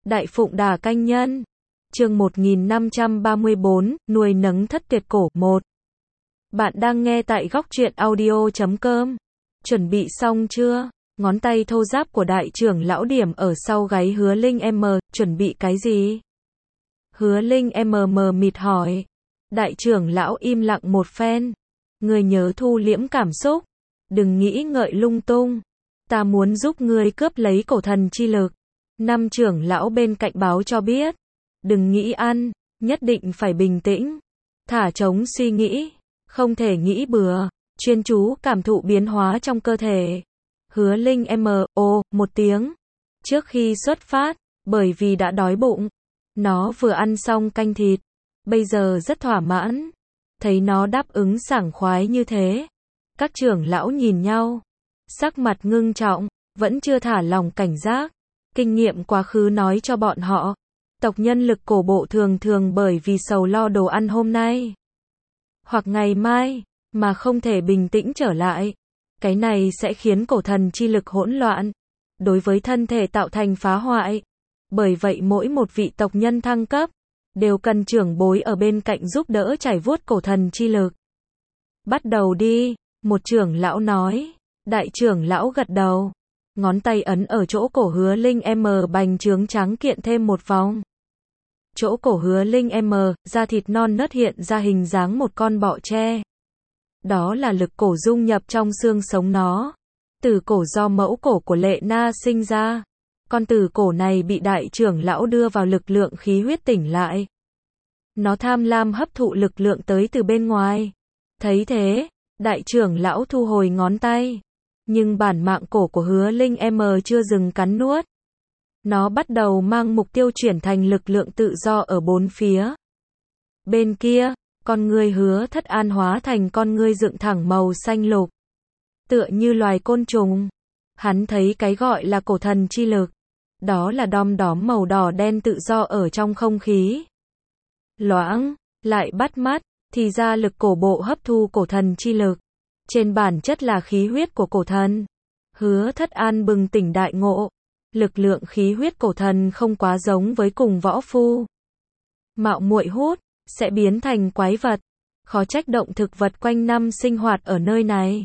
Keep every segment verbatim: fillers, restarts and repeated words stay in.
Đại Phụng Đà Canh Nhân. Chương một nghìn năm trăm ba mươi bốn, nuôi nấng thất tuyệt cổ. một. Bạn đang nghe tại góc truyện audio chấm com. Chuẩn bị xong chưa? Ngón tay thô ráp của đại trưởng lão điểm ở sau gáy Hứa Linh em, chuẩn bị cái gì? Hứa Linh em mờ mịt hỏi. Đại trưởng lão im lặng một phen. Ngươi nhớ thu liễm cảm xúc. Đừng nghĩ ngợi lung tung. Ta muốn giúp ngươi cướp lấy cổ thần chi lực. Năm trưởng lão bên cạnh báo cho biết. Đừng nghĩ ăn, nhất định phải bình tĩnh. Thả trống suy nghĩ. Không thể nghĩ bừa. Chuyên chú cảm thụ biến hóa trong cơ thể. Hứa Linh em, ồ, một tiếng. Trước khi xuất phát, bởi vì đã đói bụng. Nó vừa ăn xong canh thịt. Bây giờ rất thỏa mãn. Thấy nó đáp ứng sảng khoái như thế. Các trưởng lão nhìn nhau. Sắc mặt ngưng trọng, vẫn chưa thả lòng cảnh giác. Kinh nghiệm quá khứ nói cho bọn họ. Tộc nhân lực cổ bộ thường thường bởi vì sầu lo đồ ăn hôm nay. Hoặc ngày mai, mà không thể bình tĩnh trở lại. Cái này sẽ khiến cổ thần chi lực hỗn loạn. Đối với thân thể tạo thành phá hoại. Bởi vậy mỗi một vị tộc nhân thăng cấp. Đều cần trưởng bối ở bên cạnh giúp đỡ trải vuốt cổ thần chi lực. Bắt đầu đi, một trưởng lão nói. Đại trưởng lão gật đầu. Ngón tay ấn ở chỗ cổ Hứa Linh em bành trướng trắng kiện thêm một vòng. Chỗ cổ Hứa Linh em, da thịt non nớt hiện ra hình dáng một con bọ tre. Đó là lực cổ dung nhập trong xương sống nó. Tử cổ do mẫu cổ của Lệ Na sinh ra. Con tử cổ này bị đại trưởng lão đưa vào lực lượng khí huyết tỉnh lại. Nó tham lam hấp thụ lực lượng tới từ bên ngoài. Thấy thế, đại trưởng lão thu hồi ngón tay. Nhưng bản mạng cổ của Hứa Linh em chưa dừng cắn nuốt. Nó bắt đầu mang mục tiêu chuyển thành lực lượng tự do ở bốn phía. Bên kia, con ngươi Hứa Thất An hóa thành con ngươi dựng thẳng màu xanh lục. Tựa như loài côn trùng. Hắn thấy cái gọi là cổ thần chi lực. Đó là đom đóm màu đỏ đen tự do ở trong không khí. Loãng, lại bắt mắt, thì ra lực cổ bộ hấp thu cổ thần chi lực. Trên bản chất là khí huyết của cổ thần. Hứa Thất An bừng tỉnh đại ngộ. Lực lượng khí huyết cổ thần không quá giống với cùng võ phu. Mạo muội hút, sẽ biến thành quái vật. Khó trách động thực vật quanh năm sinh hoạt ở nơi này.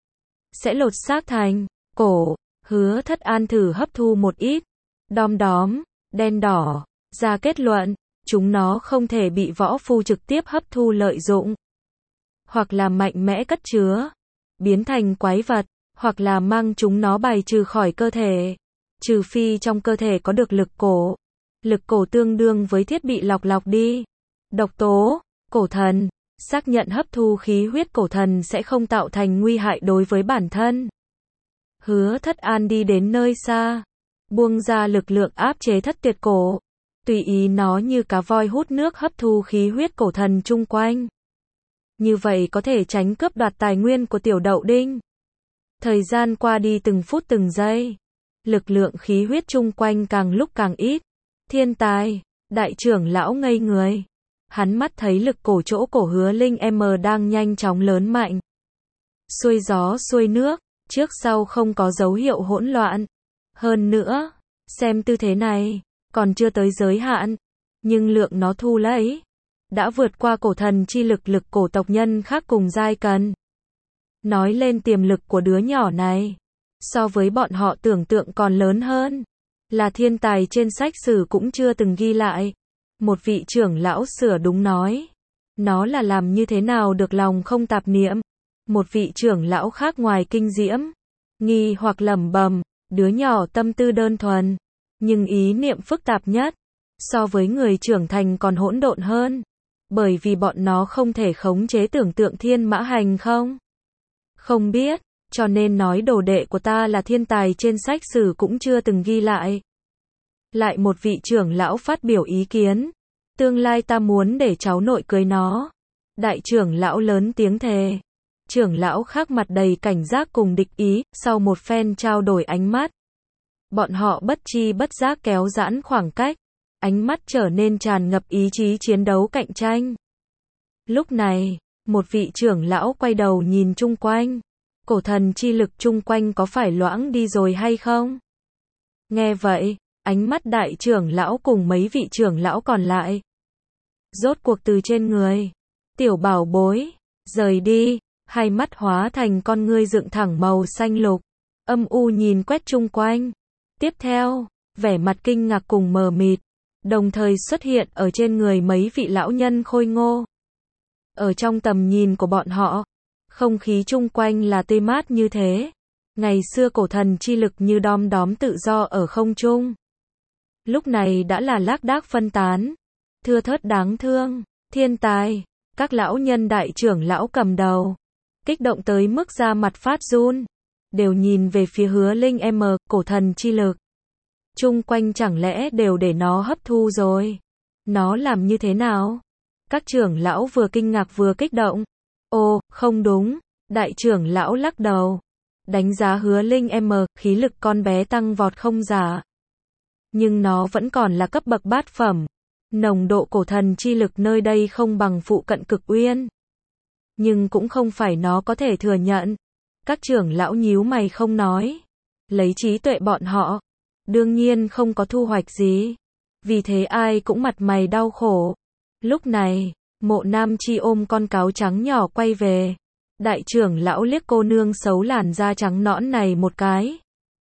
Sẽ lột xác thành cổ. Hứa Thất An thử hấp thu một ít. Đom đóm, đen đỏ, ra kết luận, chúng nó không thể bị võ phu trực tiếp hấp thu lợi dụng. Hoặc là mạnh mẽ cất chứa, biến thành quái vật, hoặc là mang chúng nó bài trừ khỏi cơ thể. Trừ phi trong cơ thể có được lực cổ. Lực cổ tương đương với thiết bị lọc lọc đi. Độc tố, cổ thần, xác nhận hấp thu khí huyết cổ thần sẽ không tạo thành nguy hại đối với bản thân. Hứa Thất An đi đến nơi xa. Buông ra lực lượng áp chế thất tuyệt cổ. Tùy ý nó như cá voi hút nước hấp thu khí huyết cổ thần chung quanh. Như vậy có thể tránh cướp đoạt tài nguyên của tiểu đậu đinh. Thời gian qua đi từng phút từng giây. Lực lượng khí huyết chung quanh càng lúc càng ít. Thiên tài, đại trưởng lão ngây người. Hắn mắt thấy lực cổ chỗ cổ Hứa Linh em đang nhanh chóng lớn mạnh. Xuôi gió xuôi nước, trước sau không có dấu hiệu hỗn loạn. Hơn nữa, xem tư thế này, còn chưa tới giới hạn. Nhưng lượng nó thu lấy, đã vượt qua cổ thần chi lực lực cổ tộc nhân khác cùng giai cần. Nói lên tiềm lực của đứa nhỏ này. So với bọn họ tưởng tượng còn lớn hơn. Là thiên tài trên sách sử cũng chưa từng ghi lại. Một vị trưởng lão sửa đúng nói. Nó là làm như thế nào được lòng không tạp niệm. Một vị trưởng lão khác ngoài kinh diễm. Nghi hoặc lẩm bẩm. Đứa nhỏ tâm tư đơn thuần. Nhưng ý niệm phức tạp nhất. So với người trưởng thành còn hỗn độn hơn. Bởi vì bọn nó không thể khống chế tưởng tượng thiên mã hành không? Không biết. Cho nên nói đồ đệ của ta là thiên tài trên sách sử cũng chưa từng ghi lại. Lại một vị trưởng lão phát biểu ý kiến. Tương lai ta muốn để cháu nội cưới nó. Đại trưởng lão lớn tiếng thề. Trưởng lão khác mặt đầy cảnh giác cùng địch ý, sau một phen trao đổi ánh mắt. Bọn họ bất chi bất giác kéo giãn khoảng cách. Ánh mắt trở nên tràn ngập ý chí chiến đấu cạnh tranh. Lúc này, một vị trưởng lão quay đầu nhìn chung quanh. Cổ thần chi lực chung quanh có phải loãng đi rồi hay không? Nghe vậy, ánh mắt đại trưởng lão cùng mấy vị trưởng lão còn lại. Rốt cuộc từ trên người. Tiểu bảo bối. Rời đi. Hai mắt hóa thành con ngươi dựng thẳng màu xanh lục. Âm u nhìn quét chung quanh. Tiếp theo, vẻ mặt kinh ngạc cùng mờ mịt. Đồng thời xuất hiện ở trên người mấy vị lão nhân khôi ngô. Ở trong tầm nhìn của bọn họ, không khí chung quanh là tươi mát như thế. Ngày xưa cổ thần chi lực như đom đóm tự do ở không trung. Lúc này đã là lác đác phân tán. Thưa thớt đáng thương, thiên tài, các lão nhân đại trưởng lão cầm đầu. Kích động tới mức da mặt phát run. Đều nhìn về phía Hứa Linh M, cổ thần chi lực. Chung quanh chẳng lẽ đều để nó hấp thu rồi? Nó làm như thế nào? Các trưởng lão vừa kinh ngạc vừa kích động. Ồ, không đúng. Đại trưởng lão lắc đầu. Đánh giá Hứa Linh M, khí lực con bé tăng vọt không giả. Nhưng nó vẫn còn là cấp bậc bát phẩm. Nồng độ cổ thần chi lực nơi đây không bằng phụ cận cực uyên. Nhưng cũng không phải nó có thể thừa nhận. Các trưởng lão nhíu mày không nói. Lấy trí tuệ bọn họ. Đương nhiên không có thu hoạch gì. Vì thế ai cũng mặt mày đau khổ. Lúc này, Mộ Nam Chi ôm con cáo trắng nhỏ quay về. Đại trưởng lão liếc cô nương xấu làn da trắng nõn này một cái.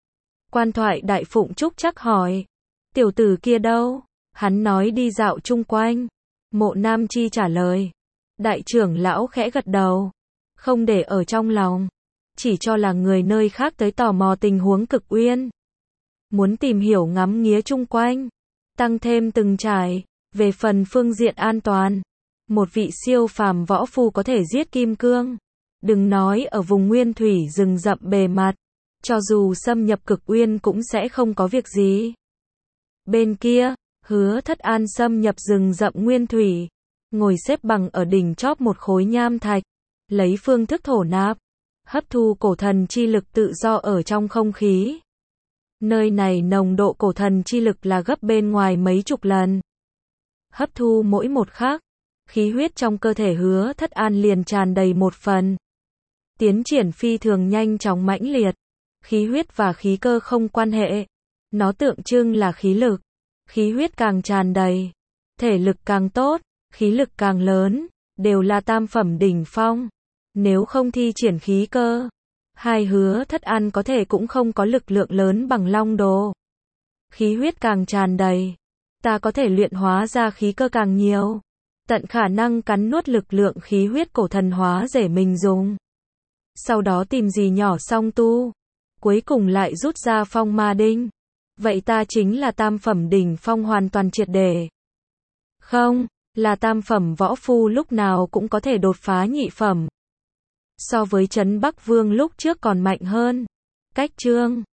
Quan thoại Đại Phụng Trúc chắc hỏi. Tiểu tử kia đâu? Hắn nói đi dạo chung quanh. Mộ Nam Chi trả lời. Đại trưởng lão khẽ gật đầu. Không để ở trong lòng. Chỉ cho là người nơi khác tới tò mò tình huống cực uyên. Muốn tìm hiểu ngắm nghía chung quanh. Tăng thêm từng trải. Về phần phương diện an toàn. Một vị siêu phàm võ phu có thể giết kim cương. Đừng nói ở vùng nguyên thủy rừng rậm bề mặt. Cho dù xâm nhập cực uyên cũng sẽ không có việc gì. Bên kia, Hứa Thất An xâm nhập rừng rậm nguyên thủy. Ngồi xếp bằng ở đỉnh chóp một khối nham thạch. Lấy phương thức thổ nạp. Hấp thu cổ thần chi lực tự do ở trong không khí. Nơi này nồng độ cổ thần chi lực là gấp bên ngoài mấy chục lần. Hấp thu mỗi một khắc. Khí huyết trong cơ thể Hứa Thất An liền tràn đầy một phần. Tiến triển phi thường nhanh chóng mãnh liệt. Khí huyết và khí cơ không quan hệ. Nó tượng trưng là khí lực. Khí huyết càng tràn đầy. Thể lực càng tốt. Khí lực càng lớn. Đều là tam phẩm đỉnh phong. Nếu không thi triển khí cơ. Hai Hứa Thất An có thể cũng không có lực lượng lớn bằng long đồ. Khí huyết càng tràn đầy. Ta có thể luyện hóa ra khí cơ càng nhiều. Tận khả năng cắn nuốt lực lượng khí huyết cổ thần hóa để mình dùng. Sau đó tìm gì nhỏ song tu. Cuối cùng lại rút ra phong ma đinh. Vậy ta chính là tam phẩm đỉnh phong hoàn toàn triệt để. Không, là tam phẩm võ phu lúc nào cũng có thể đột phá nhị phẩm. So với Trấn Bắc Vương lúc trước còn mạnh hơn. Cách chương